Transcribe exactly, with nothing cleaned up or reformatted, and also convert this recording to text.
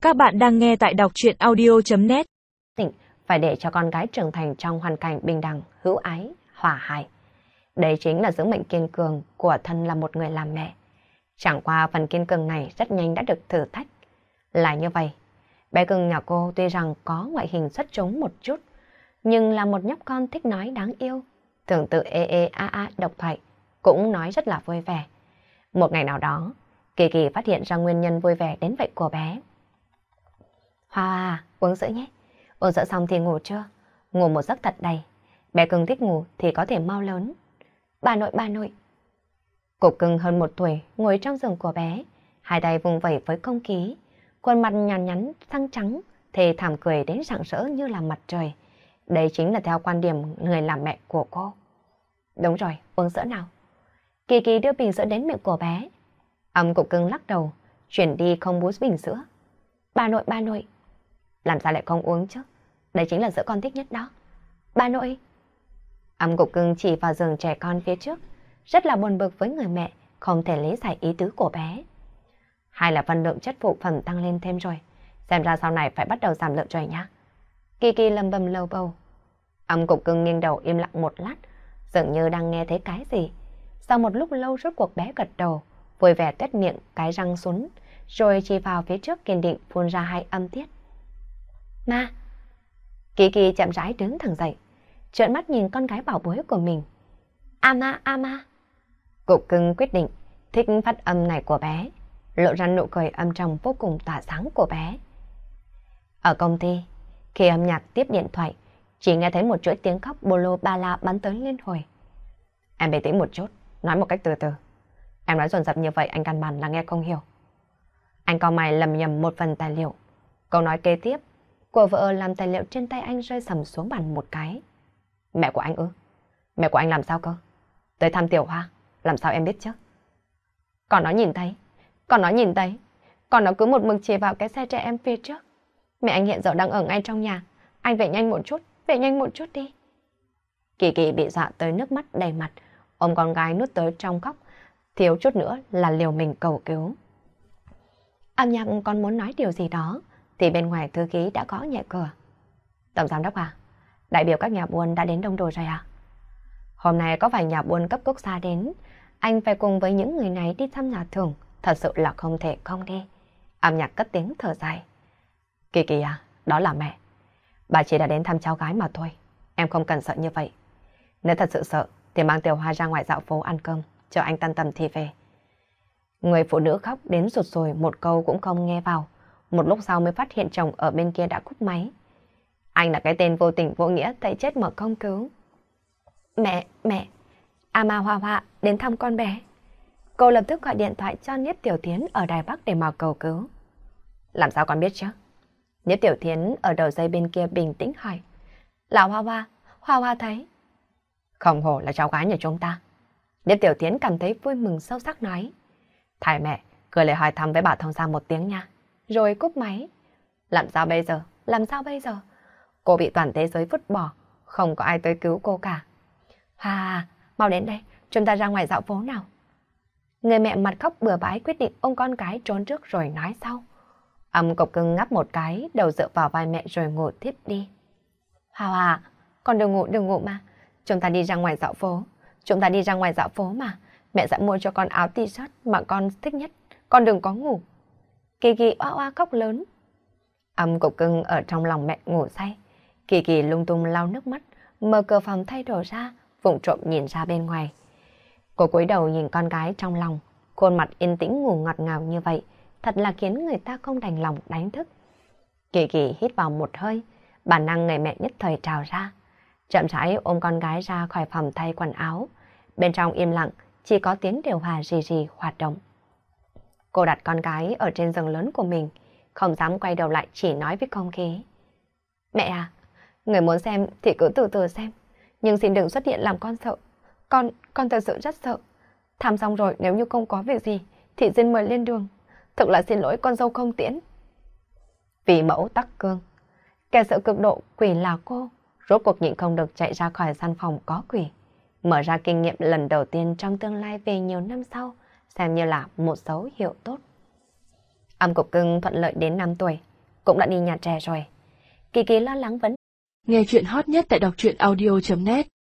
Các bạn đang nghe tại đọc truyện audio.net. Phải để cho con gái trưởng thành trong hoàn cảnh bình đẳng, hữu ái, hòa hài. Đây chính là sứ mệnh kiên cường của thân là một người làm mẹ. Chẳng qua phần kiên cường này rất nhanh đã được thử thách. Là như vậy, bé cưng nhà cô tuy rằng có ngoại hình xuất chúng một chút, nhưng là một nhóc con thích nói đáng yêu, thường tự ê ê a a độc thoại, cũng nói rất là vui vẻ. Một ngày nào đó, Kỳ Kỳ phát hiện ra nguyên nhân vui vẻ đến vậy của bé. Hoa à, uống sữa nhé. Uống sữa xong thì ngủ chưa? Ngủ một giấc thật đầy. Bé cưng thích ngủ thì có thể mau lớn. Bà nội, bà nội. Cục cưng hơn một tuổi ngồi trong giường của bé, hai tay vùng vẩy với không khí, khuôn mặt nhàn nhắn, răng trắng, thề thảm cười đến rạng rỡ như là mặt trời. Đây chính là theo quan điểm người làm mẹ của cô. Đúng rồi, uống sữa nào. Kỳ Kỳ đưa bình sữa đến miệng của bé. Âm Cục cưng lắc đầu, chuyển đi không bú bình sữa. Bà nội, bà nội. Làm sao lại không uống chứ? Đây chính là sữa con thích nhất đó. Bà nội. Âm Cục cưng chỉ vào giường trẻ con phía trước, rất là buồn bực với người mẹ, không thể lý giải ý tứ của bé. Hay là phân lượng chất phụ phẩm tăng lên thêm rồi, xem ra sau này phải bắt đầu giảm lượng rồi nhá. Kỳ Kỳ lầm bầm lầu bầu. Âm Cục cưng nghiêng đầu im lặng một lát, dường như đang nghe thấy cái gì. Sau một lúc lâu rốt cuộc bé gật đầu, vui vẻ tuét miệng cái răng sún, rồi chỉ vào phía trước kiên định phun ra hai âm tiết. Ma. Kỳ Kỳ chậm rãi đứng thẳng dậy, trợn mắt nhìn con gái bảo bối của mình. Ama, ama. Cục cưng quyết định thích phát âm này của bé, lộ ra nụ cười âm trầm vô cùng tỏa sáng của bé. Ở công ty, khi âm nhạc tiếp điện thoại, chỉ nghe thấy một chuỗi tiếng khóc bô lô ba la bắn tới liên hồi. Em bình tĩnh một chút, nói một cách từ từ. Em nói dồn dập như vậy anh căn bản là nghe không hiểu. Anh cau mày lầm nhầm một phần tài liệu. Câu nói kế tiếp của vợ làm tài liệu trên tay anh rơi sầm xuống bàn một cái. Mẹ của anh ư? Mẹ của anh làm sao cơ? Tới thăm Tiểu Hoa, làm sao em biết chứ? Còn nó nhìn thấy, còn nó nhìn thấy, còn nó cứ một mực chỉ vào cái xe trẻ em phía trước. Mẹ anh hiện giờ đang ở ngay trong nhà, anh về nhanh một chút, về nhanh một chút đi. Kỳ Kỳ bị dọa tới nước mắt đầy mặt, ôm con gái nuốt tới trong khóc, thiếu chút nữa là liều mình cầu cứu. Âm nhạc còn muốn nói điều gì đó, thì bên ngoài thư ký đã gõ nhẹ cửa. Tổng giám đốc à, đại biểu các nhà buôn đã đến đông đủ rồi à? Hôm nay có vài nhà buôn cấp quốc gia đến, anh phải cùng với những người này đi thăm nhà thưởng, thật sự là không thể không đi. Âm nhạc cất tiếng thở dài. Kỳ Kỳ à, đó là mẹ. Bà chỉ đã đến thăm cháu gái mà thôi, em không cần sợ như vậy. Nếu thật sự sợ thì mang Tiểu Hoa ra ngoài dạo phố ăn cơm, chờ anh tan tầm thì về. Người phụ nữ khóc đến rụt rồi một câu cũng không nghe vào. Một lúc sau mới phát hiện chồng ở bên kia đã cúp máy. Anh là cái tên vô tình vô nghĩa thấy chết mà không cứu. Mẹ, mẹ, Ama Hoa Hoa đến thăm con bé. Cô lập tức gọi điện thoại cho Niếp Tiểu Thiến ở Đài Bắc để mà cầu cứu. Làm sao con biết chứ? Niếp Tiểu Thiến ở đầu dây bên kia bình tĩnh hỏi. Là Hoa Hoa, Hoa Hoa thấy. Không hổ là cháu gái nhà chúng ta. Niếp Tiểu Thiến cảm thấy vui mừng sâu sắc nói. Thầy mẹ, gửi lời hỏi thăm với bà thông gia một tiếng nha. Rồi cúp máy. Làm sao bây giờ? Làm sao bây giờ? Cô bị toàn thế giới vứt bỏ, không có ai tới cứu cô cả. Hà, mau đến đây, chúng ta ra ngoài dạo phố nào. Người mẹ mặt khóc bừa bãi quyết định ôm con cái trốn trước rồi nói sau. Âm Cục cưng ngáp một cái, đầu dựa vào vai mẹ rồi ngủ tiếp đi. Hà à, con đừng ngủ, đừng ngủ mà. Chúng ta đi ra ngoài dạo phố. Chúng ta đi ra ngoài dạo phố mà. Mẹ sẽ mua cho con áo t-shirt mà con thích nhất. Con đừng có ngủ. Kỳ Kỳ oa oa khóc lớn. Âm Cục cưng ở trong lòng mẹ ngủ say. Kỳ Kỳ lung tung lau nước mắt, mở cửa phòng thay đồ ra, vụng trộm nhìn ra bên ngoài. Cô cúi đầu nhìn con gái trong lòng, khuôn mặt yên tĩnh ngủ ngọt ngào như vậy, thật là khiến người ta không đành lòng đánh thức. Kỳ Kỳ hít vào một hơi, bản năng người mẹ nhất thời trào ra, chậm rãi ôm con gái ra khỏi phòng thay quần áo. Bên trong im lặng, chỉ có tiếng điều hòa rì rì hoạt động. Cô đặt con gái ở trên giường lớn của mình, không dám quay đầu lại, chỉ nói với không khí. Mẹ à, người muốn xem thì cứ từ từ xem, nhưng xin đừng xuất hiện làm con sợ. Con, con thật sự rất sợ. Thăm xong rồi nếu như không có việc gì thì xin mời lên đường. Thực là xin lỗi con dâu không tiễn. Vì mẫu tắc cương, kẻ sợ cực độ quỷ là cô, rốt cuộc nhịn không được chạy ra khỏi gian phòng có quỷ. Mở ra kinh nghiệm lần đầu tiên trong tương lai về nhiều năm sau, xem như là một dấu hiệu tốt. Âm Cục cưng thuận lợi đến năm tuổi, cũng đã đi nhà trẻ rồi. Kỳ Kỳ lo lắng vấn. Nghe chuyện hot nhất tại đọc truyện audio chấm net